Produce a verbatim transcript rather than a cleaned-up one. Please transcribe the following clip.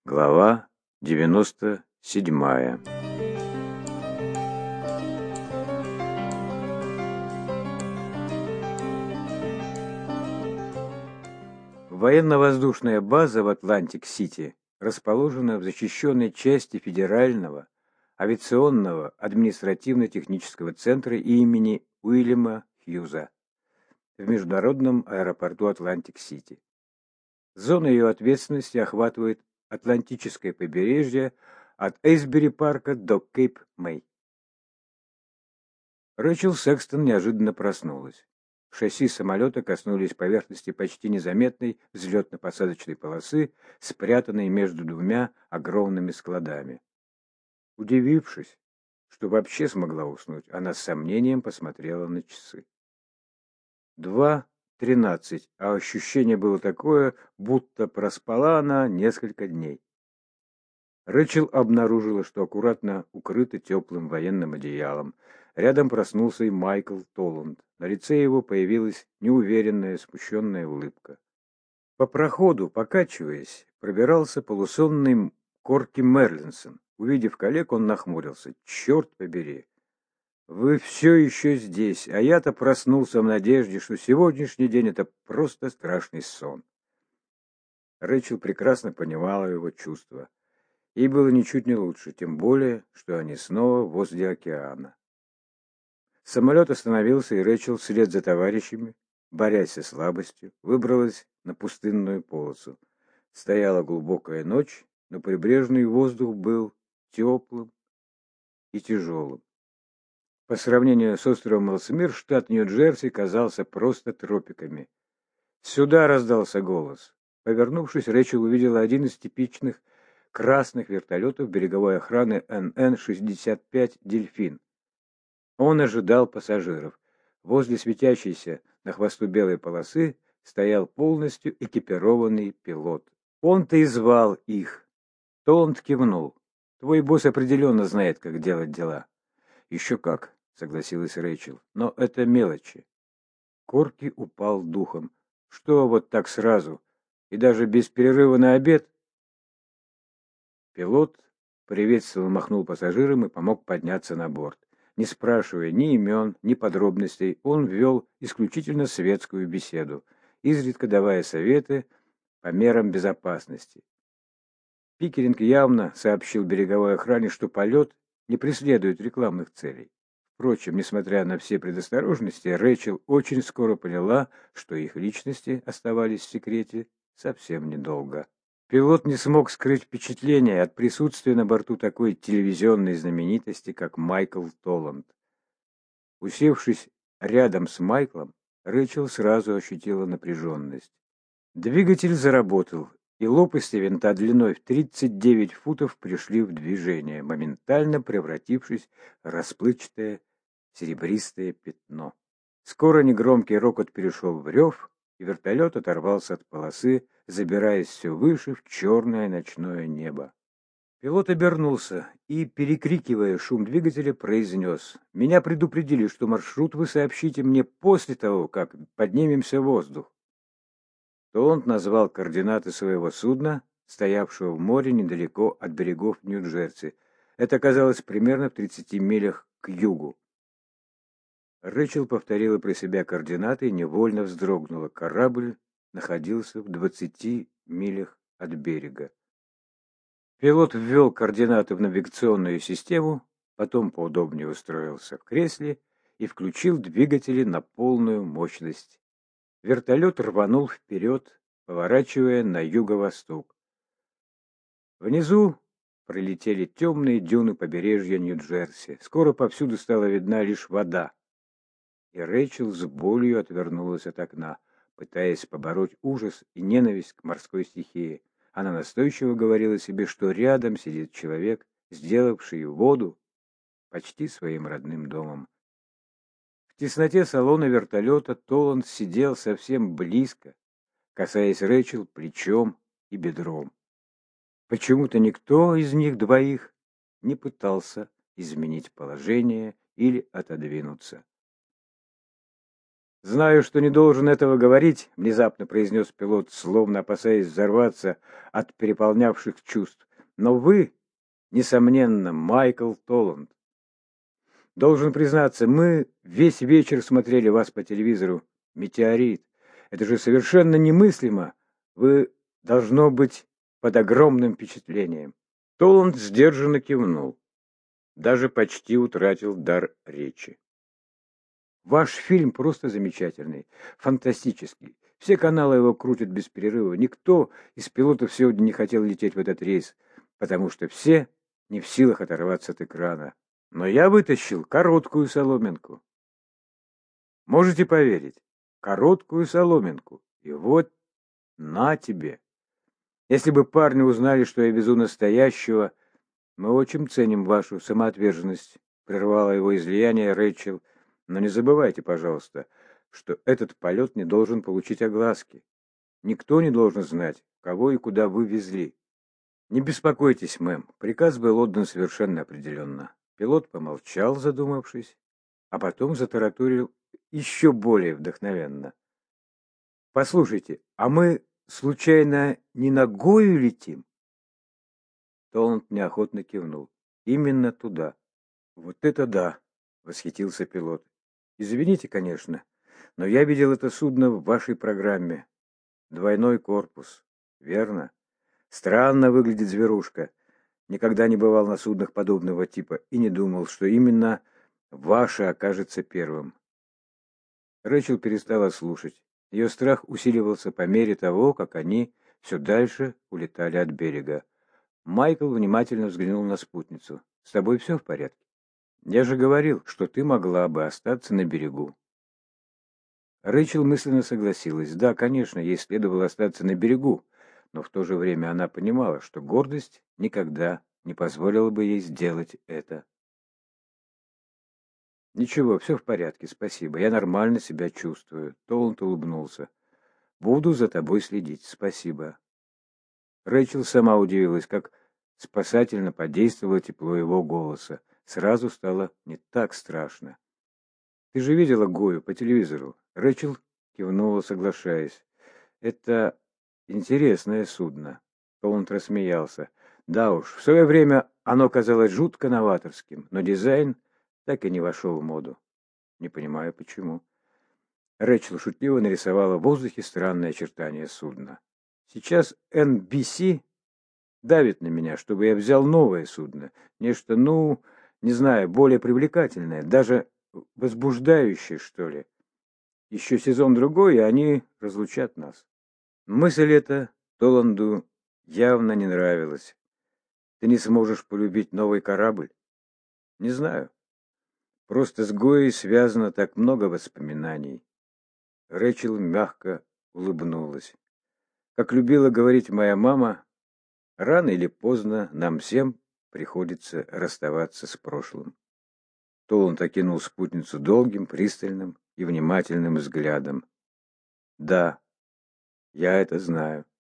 Глава девяносто седьмая. Военно-воздушная база в Атлантик-Сити расположена в защищенной части Федерального авиационного административно-технического центра имени Уильяма Хьюза в международном аэропорту Атлантик-Сити. Зона ее ответственности охватывает Атлантическое побережье от Эйсбери-парка до Кейп-Мэй. Рэчел Секстон неожиданно проснулась. Шасси самолета коснулись поверхности почти незаметной взлетно-посадочной полосы, спрятанной между двумя огромными складами. Удивившись, что вообще смогла уснуть, она с сомнением посмотрела на часы. Два тринадцать, а ощущение было такое, будто проспала она несколько дней. Рэчел обнаружила, что аккуратно укрыта теплым военным одеялом. Рядом проснулся и Майкл Толланд. На лице его появилась неуверенная, смущенная улыбка. По проходу, покачиваясь, пробирался полусонный Корки Мерлинсон. Увидев коллег, он нахмурился. «Черт побери! Вы все еще здесь, а я-то проснулся в надежде, что сегодняшний день — это просто страшный сон». Рэчел прекрасно понимала его чувства. Ей было ничуть не лучше, тем более, что они снова возле океана. Самолет остановился, и Рэчел вслед за товарищами, борясь со слабостью, выбралась на пустынную полосу. Стояла глубокая ночь, но прибрежный воздух был теплым и тяжелым. По сравнению с островом Элсмир, штат Нью-Джерси казался просто тропиками. «Сюда!» — раздался голос. Повернувшись, Рэчел увидела один из типичных красных вертолетов береговой охраны эн эн шестьдесят пять «Дельфин». Он ожидал пассажиров. Возле светящейся на хвосту белой полосы стоял полностью экипированный пилот. Он-то и звал их. Толланд кивнул. «Твой босс определенно знает, как делать дела». «Еще как», — согласилась Рэчел, — «но это мелочи». Корки упал духом. «Что вот так сразу? И даже без перерыва на обед?» Пилот приветственно махнул пассажирам и помог подняться на борт. Не спрашивая ни имен, ни подробностей, он вел исключительно светскую беседу, изредка давая советы по мерам безопасности. Пикеринг явно сообщил береговой охране, что полет не преследует рекламных целей. Впрочем, несмотря на все предосторожности, Рэчел очень скоро поняла, что их личности оставались в секрете совсем недолго. Пилот не смог скрыть впечатление от присутствия на борту такой телевизионной знаменитости, как Майкл Толланд. Усевшись рядом с Майклом, Рэчел сразу ощутила напряженность. Двигатель заработал, и лопасти винта длиной в тридцать девять футов пришли в движение, моментально превратившись в расплывчатое серебристое пятно. Скоро негромкий рокот перешел в рев, и вертолет оторвался от полосы, забираясь все выше в черное ночное небо. Пилот обернулся и, перекрикивая шум двигателя, произнес: «Меня предупредили, что маршрут вы сообщите мне после того, как поднимемся в воздух». Толланд назвал координаты своего судна, стоявшего в море недалеко от берегов Нью-Джерси. Это оказалось примерно в тридцати милях к югу. Рэчел повторила про себя координаты и невольно вздрогнула. Корабль находился в двадцати милях от берега. Пилот ввел координаты в навигационную систему, потом поудобнее устроился в кресле и включил двигатели на полную мощность. Вертолет рванул вперед, поворачивая на юго-восток. Внизу пролетели темные дюны побережья Нью-Джерси. Скоро повсюду стала видна лишь вода. И Рэчел с болью отвернулась от окна, пытаясь побороть ужас и ненависть к морской стихии. Она настойчиво говорила себе, что рядом сидит человек, сделавший воду почти своим родным домом. В тесноте салона вертолета Толланд сидел совсем близко, касаясь Рэчел плечом и бедром. Почему-то никто из них двоих не пытался изменить положение или отодвинуться. «Знаю, что не должен этого говорить», — внезапно произнес пилот, словно опасаясь взорваться от переполнявших чувств. «Но вы, несомненно, Майкл Толланд. Должен признаться, мы весь вечер смотрели вас по телевизору. Метеорит. Это же совершенно немыслимо. Вы, должно быть, под огромным впечатлением». Толланд сдержанно кивнул. Даже почти утратил дар речи. «Ваш фильм просто замечательный, фантастический. Все каналы его крутят без перерыва. Никто из пилотов сегодня не хотел лететь в этот рейс, потому что все не в силах оторваться от экрана. Но я вытащил короткую соломинку. Можете поверить? Короткую соломинку. И вот на тебе. Если бы парни узнали, что я везу настоящего, мы очень ценим вашу самоотверженность», — прервала его излияние Рэйчел. «Но не забывайте, пожалуйста, что этот полет не должен получить огласки. Никто не должен знать, кого и куда вы везли». «Не беспокойтесь, мэм, приказ был отдан совершенно определенно». Пилот помолчал, задумавшись, а потом затараторил еще более вдохновенно. «Послушайте, а мы, случайно, не на Гою летим?» Толланд неохотно кивнул. «Именно туда». «Вот это да!» — восхитился пилот. «Извините, конечно, но я видел это судно в вашей программе. Двойной корпус. Верно? Странно выглядит зверушка. Никогда не бывал на суднах подобного типа и не думал, что именно ваше окажется первым». Рэчел перестала слушать. Ее страх усиливался по мере того, как они все дальше улетали от берега. Майкл внимательно взглянул на спутницу. «С тобой все в порядке? Я же говорил, что ты могла бы остаться на берегу». Рэйчел мысленно согласилась. Да, конечно, ей следовало остаться на берегу, но в то же время она понимала, что гордость никогда не позволила бы ей сделать это. «Ничего, все в порядке, спасибо. Я нормально себя чувствую». Толланд улыбнулся. «Буду за тобой следить, спасибо». Рэйчел сама удивилась, как спасательно подействовало тепло его голоса. Сразу стало не так страшно. «Ты же видела Гою по телевизору?» Рэчел кивнула, соглашаясь. «Это интересное судно». Толланд рассмеялся. «Да уж, в свое время оно казалось жутко новаторским, но дизайн так и не вошел в моду. Не понимаю, почему». Рэчел шутливо нарисовала в воздухе странные очертания судна. «Сейчас эн би си давит на меня, чтобы я взял новое судно. Нечто, ну, не знаю, более привлекательное, даже возбуждающее, что ли. Еще сезон-другой, и они разлучат нас». Мысль эта Толланду явно не нравилась. «Ты не сможешь полюбить новый корабль?» «Не знаю. Просто с Гоей связано так много воспоминаний». Рэчел мягко улыбнулась. «Как любила говорить моя мама, рано или поздно нам всем приходится расставаться с прошлым». Толланд окинул спутницу долгим, пристальным и внимательным взглядом. «Да, я это знаю».